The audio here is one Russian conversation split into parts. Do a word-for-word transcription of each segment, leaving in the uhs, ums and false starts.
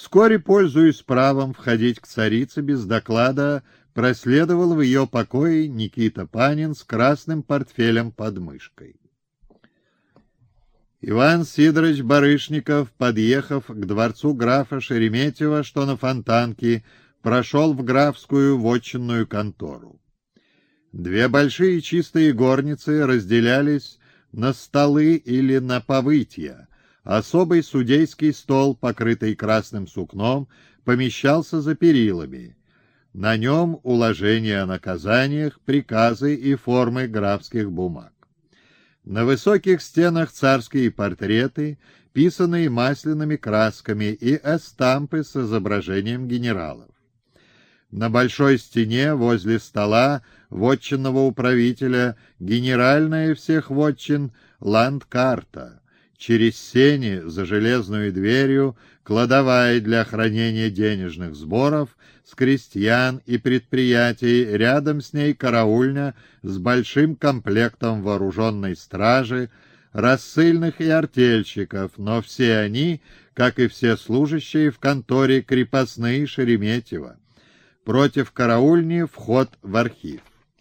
Вскоре, пользуясь правом входить к царице без доклада, проследовал в ее покои Никита Панин с красным портфелем под мышкой. Иван Сидорович Барышников, подъехав к дворцу графа Шереметьева, что на Фонтанке, прошел в графскую вотчинную контору. Две большие чистые горницы разделялись на столы или на повытья. Особый судейский стол, покрытый красным сукном, помещался за перилами. На нем уложения о наказаниях, приказы и формы графских бумаг. На высоких стенах царские портреты, писанные масляными красками, и эстампы с изображением генералов. На большой стене возле стола вотчинного управителя генеральная всех вотчин ландкарта. Через сени за железную дверью кладовая для хранения денежных сборов с крестьян и предприятий, рядом с ней караульня с большим комплектом вооруженной стражи, рассыльных и артельщиков, но все они, как и все служащие в конторе, крепостные Шереметьева. Против караульни вход в архив.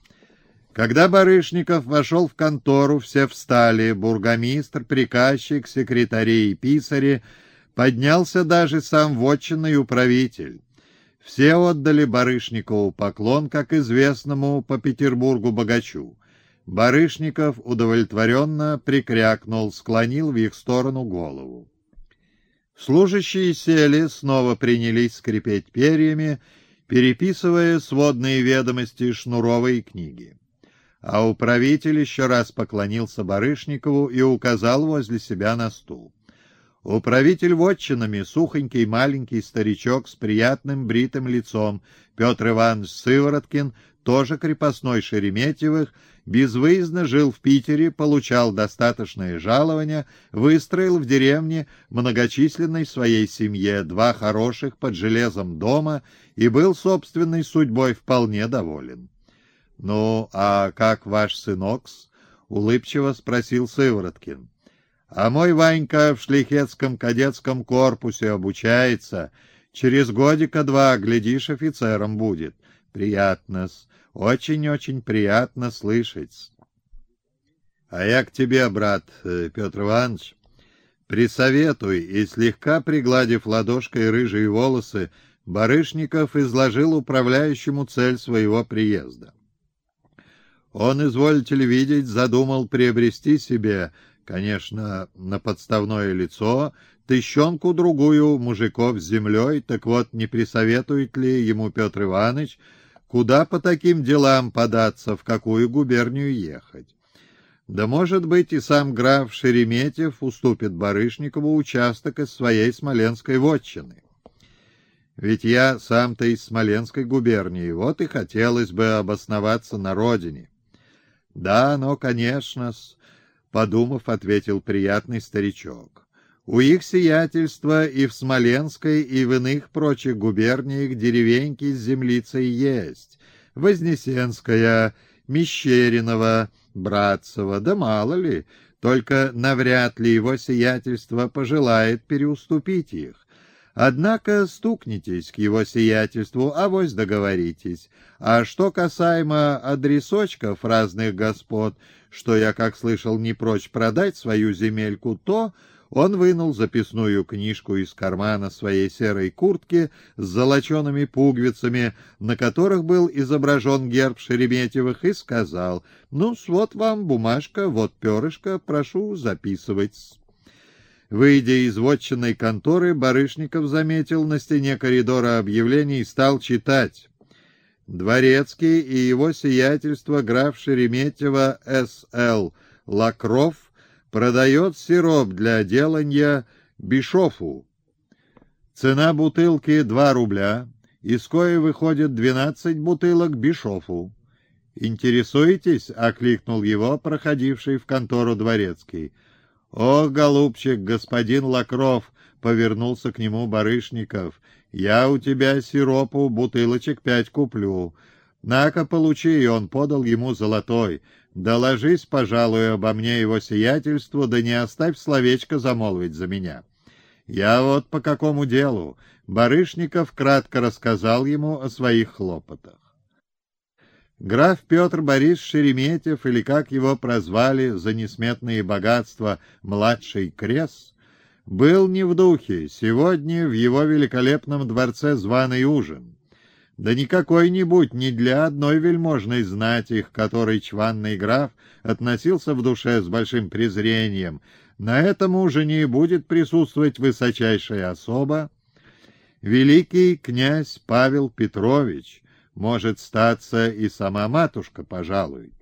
Когда Барышников вошел в контору, все встали: бургомистр, приказчик, секретари и писари, поднялся даже сам вотчинный управитель. Все отдали Барышникову поклон, как известному по Петербургу богачу. Барышников удовлетворенно прикрякнул, склонил в их сторону голову. Служащие сели, снова принялись скрипеть перьями, переписывая сводные ведомости шнуровой книги. А управитель еще раз поклонился Барышникову и указал возле себя на стул. Управитель вотчинами, сухонький маленький старичок с приятным бритым лицом, Петр Иванович Сывороткин, тоже крепостной Шереметьевых, безвыездно жил в Питере, получал достаточное жалование, выстроил в деревне многочисленной своей семье два хороших под железом дома и был собственной судьбой вполне доволен. — Ну, а как ваш сынок-с? — улыбчиво спросил Сывороткин. — А мой Ванька в шлихетском кадетском корпусе обучается. Через годика-два, глядишь, офицером будет. Приятно-с, очень-очень приятно слышать. — А я к тебе, брат, Петр Иванович, присоветуй. И слегка пригладив ладошкой рыжие волосы, Барышников изложил управляющему цель своего приезда. Он, изволите ли видеть, задумал приобрести себе, конечно, на подставное лицо, тыщенку-другую мужиков с землей. Так вот, не присоветует ли ему Петр Иванович, куда по таким делам податься, в какую губернию ехать? Да, может быть, и сам граф Шереметьев уступит Барышникову участок из своей смоленской вотчины. Ведь я сам-то из Смоленской губернии, вот и хотелось бы обосноваться на родине. — Да, но, конечно-с, — подумав, ответил приятный старичок. — У их сиятельства и в Смоленской, и в иных прочих губерниях деревеньки с землицей есть. Вознесенская, Мещеринова, Братцева, да мало ли, только навряд ли его сиятельство пожелает переуступить их. Однако стукнитесь к его сиятельству, авось договоритесь. А что касаемо адресочков разных господ, что я, как слышал, не прочь продать свою земельку, то он вынул записную книжку из кармана своей серой куртки с золочеными пуговицами, на которых был изображен герб Шереметьевых, и сказал: «Ну-с, вот вам бумажка, вот перышко, прошу записывать». Выйдя из вотчинной конторы, Барышников заметил на стене коридора объявление и стал читать. Дворецкий и его сиятельство граф Шереметьева С Л Лакров продает сироп для деланья Бишофу. Цена бутылки два рубля, из кое выходит двенадцать бутылок Бишофу. «Интересуетесь?» — окликнул его проходивший в контору дворецкий. «О, голубчик, господин Лакров!» — повернулся к нему Барышников. «Я у тебя сиропу бутылочек пять куплю. На-ка, получи!» И он подал ему золотой. «Доложись, пожалуй, обо мне его сиятельству, да не оставь словечко замолвить за меня». Я вот по какому делу. Барышников кратко рассказал ему о своих хлопотах. Граф Петр Борис Шереметьев, или как его прозвали за несметные богатства младший Крес, был не в духе. Сегодня в его великолепном дворце званый ужин. Да не какой-нибудь, не для одной вельможной знати, к которой чванный граф относился в душе с большим презрением. На этом ужине будет присутствовать высочайшая особа, великий князь Павел Петрович, может статься и сама матушка, пожалуй.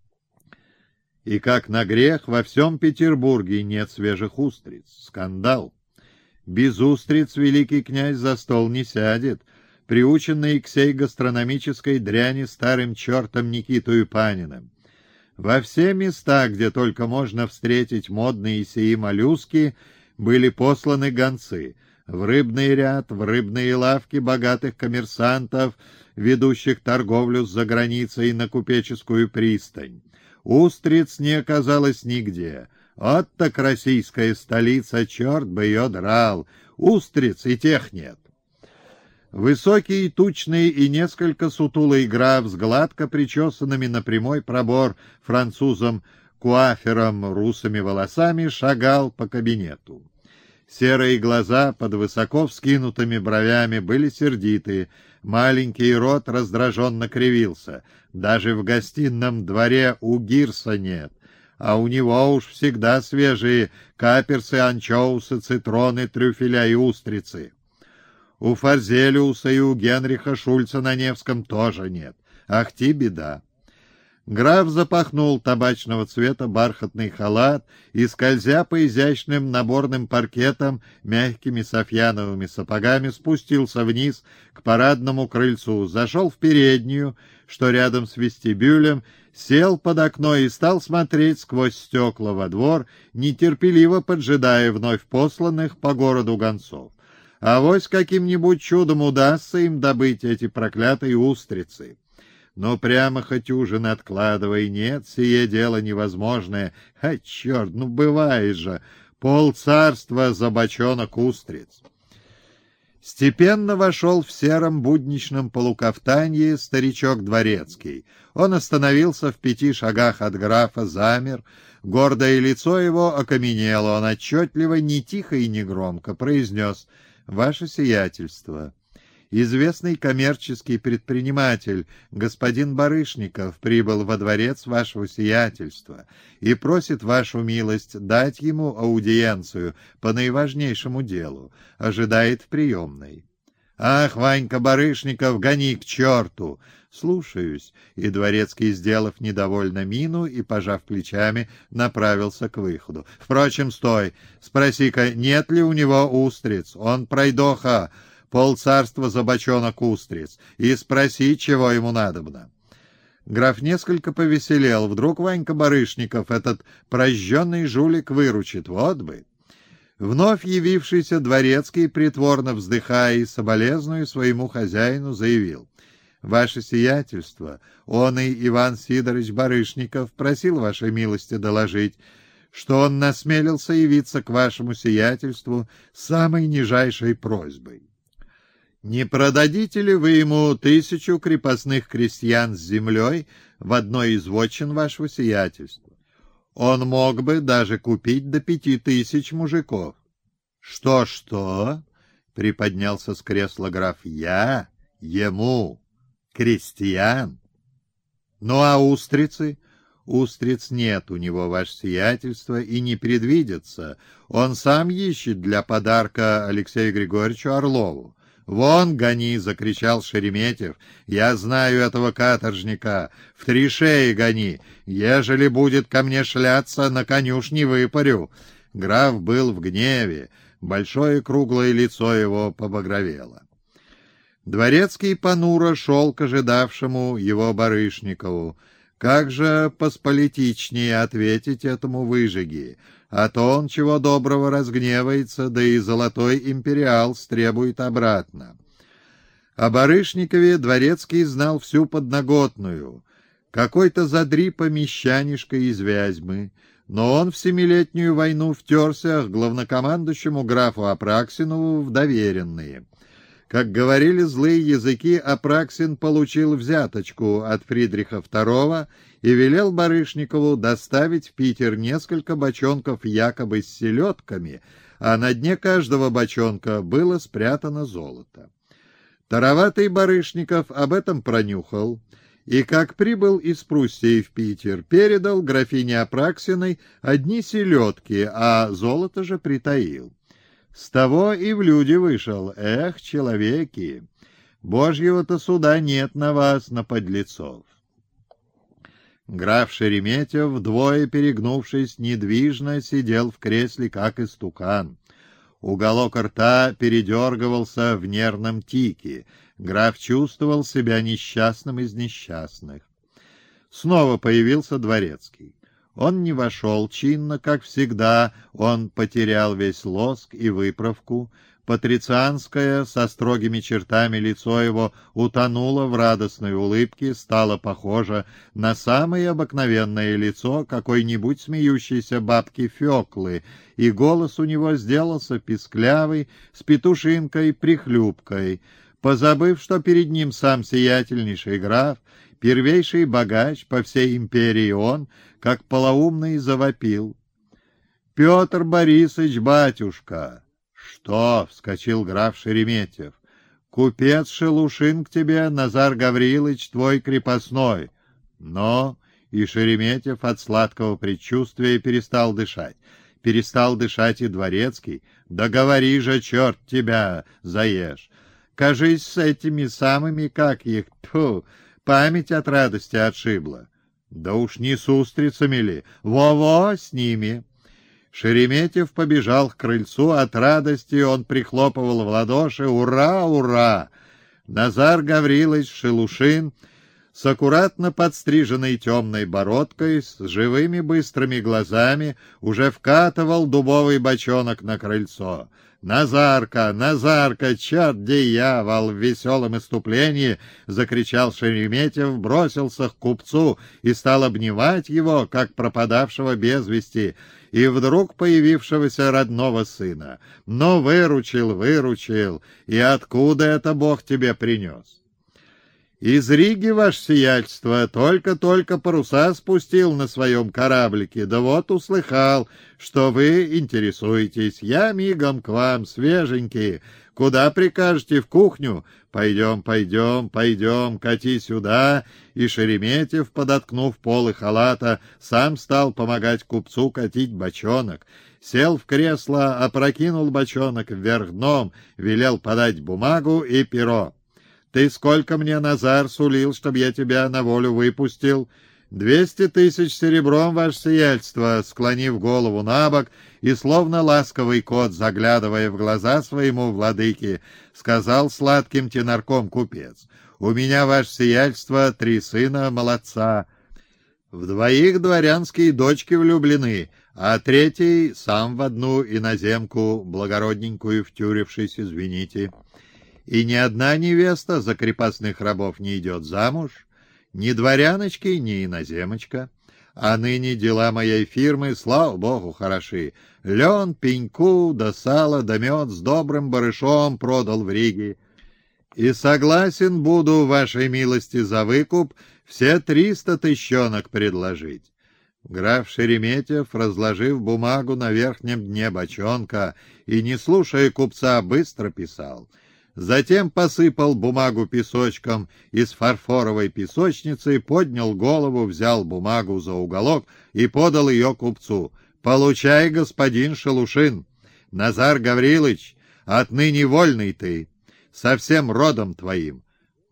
И как на грех, во всем Петербурге нет свежих устриц. Скандал. Без устриц великий князь за стол не сядет, приученный к сей гастрономической дряни старым чертом Никитою Паниным. Во все места, где только можно встретить модные сии моллюски, были посланы гонцы. В рыбный ряд, в рыбные лавки богатых коммерсантов, ведущих торговлю с заграницей на купеческую пристань. Устриц не оказалось нигде. Вот так российская столица, черт бы ее драл. Устриц и тех нет. Высокий, тучный и несколько сутулый граф с гладко причесанными на прямой пробор французом-куафером русыми волосами шагал по кабинету. Серые глаза под высоко вскинутыми бровями были сердиты, маленький рот раздраженно кривился. Даже в гостином дворе у Гирса нет, а у него уж всегда свежие каперсы, анчоусы, цитроны, трюфеля и устрицы. У Фарзелиуса и у Генриха Шульца на Невском тоже нет. Ах ти беда! Граф запахнул табачного цвета бархатный халат и, скользя по изящным наборным паркетам, мягкими софьяновыми сапогами, спустился вниз к парадному крыльцу, зашел в переднюю, что рядом с вестибюлем, сел под окно и стал смотреть сквозь стекла во двор, нетерпеливо поджидая вновь посланных по городу гонцов. Авось каким-нибудь чудом удастся им добыть эти проклятые устрицы. Но прямо хоть ужин откладывай, нет, сие дело невозможное. А черт, ну бывает же, полцарства за бочонок устриц. Степенно вошел в сером будничном полукафтанье старичок дворецкий. Он остановился в пяти шагах от графа, замер. Гордое лицо его окаменело. Он отчетливо, не тихо и не громко произнес: «Ваше сиятельство». Известный коммерческий предприниматель, господин Барышников, прибыл во дворец вашего сиятельства и просит вашу милость дать ему аудиенцию по наиважнейшему делу, ожидает в приемной. «Ах, Ванька Барышников, гони к черту!» «Слушаюсь», и дворецкий, сделав недовольно мину и, пожав плечами, направился к выходу. «Впрочем, стой, спроси-ка, нет ли у него устриц? Он пройдоха, полцарства за бочонок устриц, и спроси, чего ему надобно». Граф несколько повеселел. Вдруг Ванька Барышников, этот прожженный жулик, выручит. Вот бы! Вновь явившийся дворецкий, притворно вздыхая и соболезнуя своему хозяину, заявил: «Ваше сиятельство, он и Иван Сидорович Барышников просил вашей милости доложить, что он насмелился явиться к вашему сиятельству с самой нижайшей просьбой. Не продадите ли вы ему тысячу крепостных крестьян с землей в одной из вотчин вашего сиятельства? Он мог бы даже купить до пяти тысяч мужиков». «Что-что?» — приподнялся с кресла граф. «Я? Ему? Крестьян? Ну а устрицы?» «Устриц нет у него, ваше сиятельство, и не предвидится. Он сам ищет для подарка Алексею Григорьевичу Орлову». «Вон гони!» — закричал Шереметьев. «Я знаю этого каторжника. В три шеи гони. Ежели будет ко мне шляться, на конюшне выпарю». Граф был в гневе. Большое круглое лицо его побагровело. Дворецкий понуро шел к ожидавшему его Барышникову. Как же посполитичнее ответить этому выжиге? А то он чего доброго разгневается, да и золотой империал стребует обратно. О Барышникове дворецкий знал всю подноготную. Какой-то задрипа мещанишка из Вязьмы, но он в Семилетнюю войну втерся к главнокомандующему графу Апраксинову в доверенные. Как говорили злые языки, Апраксин получил взяточку от Фридриха второго и велел Барышникову доставить в Питер несколько бочонков якобы с селедками, а на дне каждого бочонка было спрятано золото. Тароватый Барышников об этом пронюхал, и, как прибыл из Пруссии в Питер, передал графине Апраксиной одни селедки, а золото же притаил. С того и в люди вышел. Эх, человеки, божьего-то суда нет на вас, на подлецов. Граф Шереметьев, вдвое перегнувшись, недвижно сидел в кресле, как истукан. Уголок рта передергивался в нервном тике. Граф чувствовал себя несчастным из несчастных. Снова появился дворецкий. Он не вошел чинно, как всегда, он потерял весь лоск и выправку. Патрицианское, со строгими чертами лицо его утонуло в радостной улыбке, стало похоже на самое обыкновенное лицо какой-нибудь смеющейся бабки Феклы, и голос у него сделался писклявый, с петушинкой-прихлюпкой. Позабыв, что перед ним сам сиятельнейший граф, первейший богач по всей империи, он, как полоумный, завопил: «Петр Борисович, батюшка!» «Что?» — вскочил граф Шереметьев. «Купец Шелушин к тебе, Назар Гаврилович, твой крепостной». Но и Шереметьев от сладкого предчувствия перестал дышать. Перестал дышать и дворецкий. «Да говори же, черт тебя, заешь! Кажись, с этими самыми, как их, тьфу, память от радости отшибла». «Да уж не с устрицами ли? Во-во, с ними!» Шереметьев побежал к крыльцу. От радости он прихлопывал в ладоши. «Ура, ура!» Назар Гаврилович Шелушин с аккуратно подстриженной темной бородкой, с живыми быстрыми глазами, уже вкатывал дубовый бочонок на крыльцо. «Назарка! Назарка! Черт дьявол!» В веселом иступлении закричал Шереметьев, бросился к купцу и стал обнимать его, как пропадавшего без вести, и вдруг появившегося родного сына. «Ну, выручил, выручил! И откуда это Бог тебе принес?» «Из Риги, ваше сиятельство, только-только паруса спустил на своем кораблике, да вот услыхал, что вы интересуетесь. Я мигом к вам, свеженький. Куда прикажете, в кухню? Пойдем, пойдем, пойдем, кати сюда». И Шереметьев, подоткнув полы халата, сам стал помогать купцу катить бочонок. Сел в кресло, опрокинул бочонок вверх дном, велел подать бумагу и перо. «Ты сколько мне, Назар, сулил, чтоб я тебя на волю выпустил?» «Двести тысяч серебром, ваше сиятельство», склонив голову на бок и, словно ласковый кот, заглядывая в глаза своему владыке, сказал сладким тенорком купец: «У меня, ваше сиятельство, три сына молодца. В двоих дворянские дочки влюблены, а третий сам в одну иноземку благородненькую втюрившись, извините. И ни одна невеста за крепостных рабов не идет замуж, ни дворяночки, ни иноземочка. А ныне дела моей фирмы, слава богу, хороши. Лен, пеньку, да сало, да мед с добрым барышом продал в Риге. И согласен буду, вашей милости, за выкуп все триста тыщенок предложить». Граф Шереметьев, разложив бумагу на верхнем дне бочонка и, не слушая купца, быстро писал. Затем посыпал бумагу песочком из фарфоровой песочницы, поднял голову, взял бумагу за уголок и подал ее купцу. «Получай, господин Шелушин! Назар Гаврилович, отныне вольный ты, со всем родом твоим».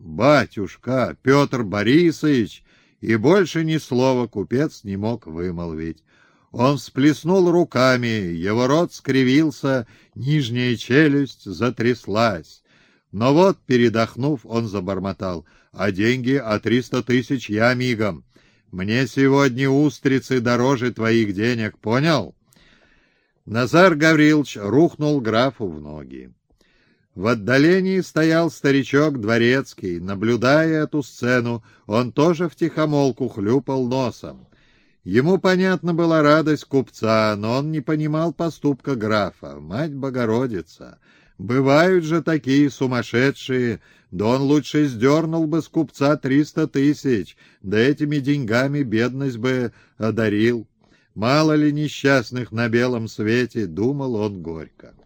«Батюшка, Петр Борисович!» И больше ни слова купец не мог вымолвить. Он всплеснул руками, его рот скривился, нижняя челюсть затряслась. Но вот, передохнув, он забормотал: «А деньги, а триста тысяч я мигом. Мне сегодня устрицы дороже твоих денег, понял?» Назар Гаврилович рухнул графу в ноги. В отдалении стоял старичок дворецкий. Наблюдая эту сцену, он тоже втихомолку хлюпал носом. Ему понятна была радость купца, но он не понимал поступка графа. Мать Богородица! Бывают же такие сумасшедшие, да он лучше сдернул бы с купца триста тысяч, да этими деньгами бедность бы одарил. Мало ли несчастных на белом свете, думал он горько.